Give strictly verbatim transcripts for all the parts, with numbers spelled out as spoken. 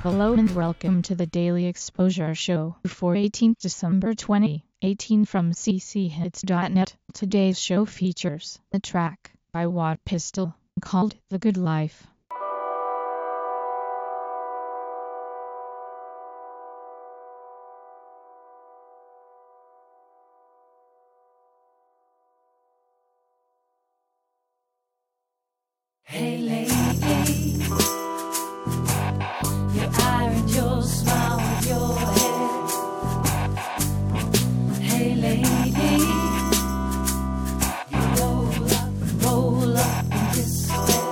Hello and welcome to the Daily Exposure Show for eighteenth December twenty eighteen from c c hits dot net. Today's show features a track by Watt Pistol called The Good Life. Hey lady, your eye and your smile with your hair. Hey lady, you roll up, roll up in despair.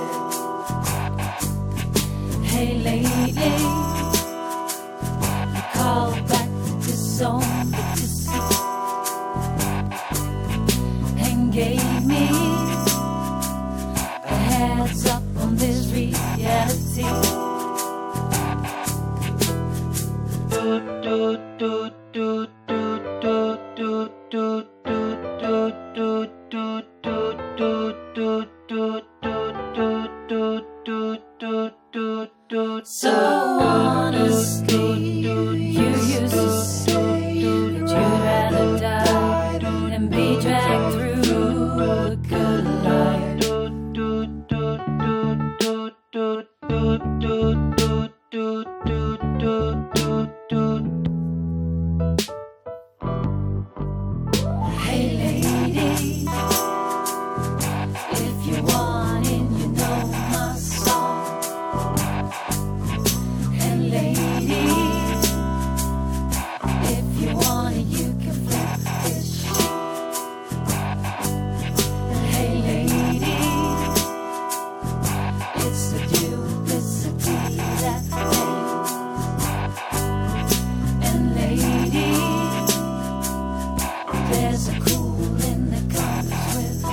Hey lady, you call back the song that you sing and gave me heads up on this reality. Do, do, do, do, do, do, do, do, do, do, do, do, do, do, do, do, do, do, do. So honestly, you used to say that you'd rather die than be dragged through a good life. Hey lady, if you want it, you know my song. And lady, if you want it, you can flip this shit. Hey lady, it's the duplicity that pays. And lady, there's a cooling that comes with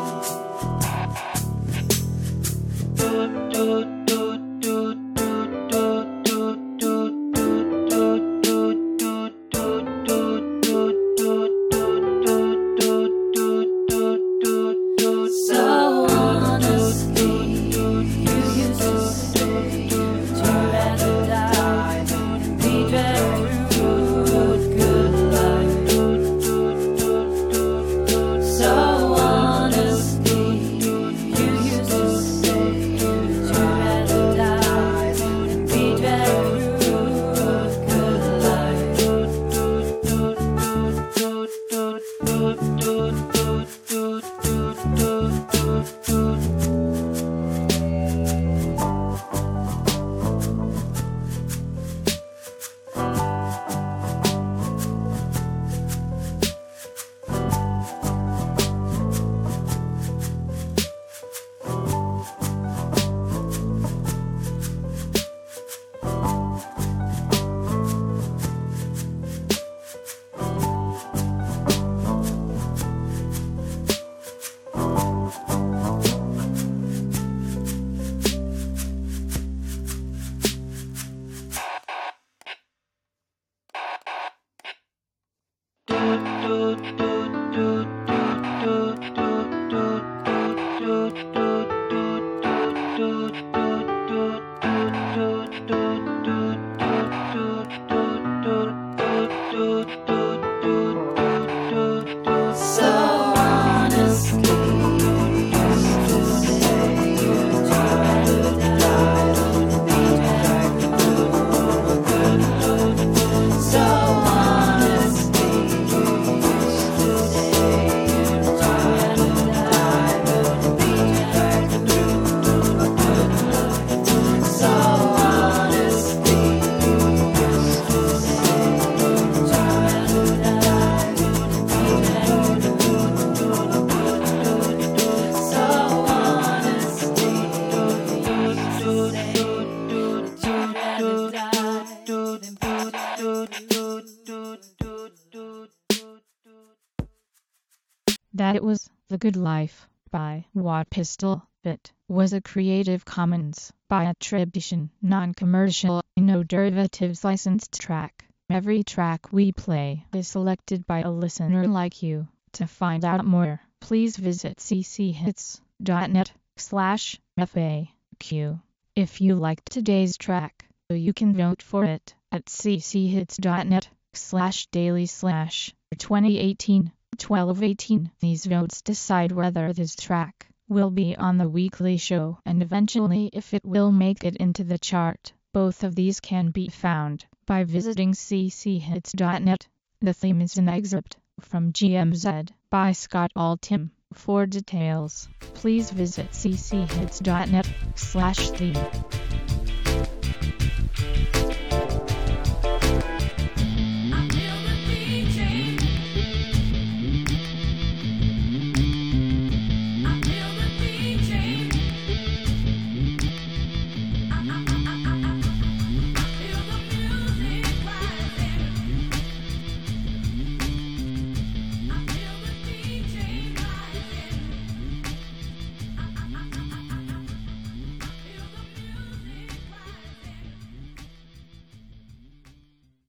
rain. Do, do, do, do, do, do, do, do, do, do, do, do, do, do, do. So honestly, you used to say you'd rather die than be dragged through a good life. So honestly, you used to say you'd rather die than be dragged through a good life. So honestly, you used to say you'd rather die than be dragged through a good life. So honestly, you used to say you'd rather die than be dragged through a good life. So honestly, you used to say you'd rather die than be dragged through a good life. So honestly, you used to say you'd rather die than be That it was The Good Life by Watt Pistol. It was a Creative Commons by attribution, non-commercial, no derivatives licensed track. Every track we play is selected by a listener like you. To find out more, please visit c c hits dot net slash F A Q. If you liked today's track, You can vote for it at cchits.net slash daily slash 2018 twelve eighteen. These votes decide whether this track will be on the weekly show and eventually if it will make it into the chart. Both of these can be found by visiting cchits.net. The theme is an excerpt from G M Z by Scott Altham. For details, please visit cchits.net slash theme.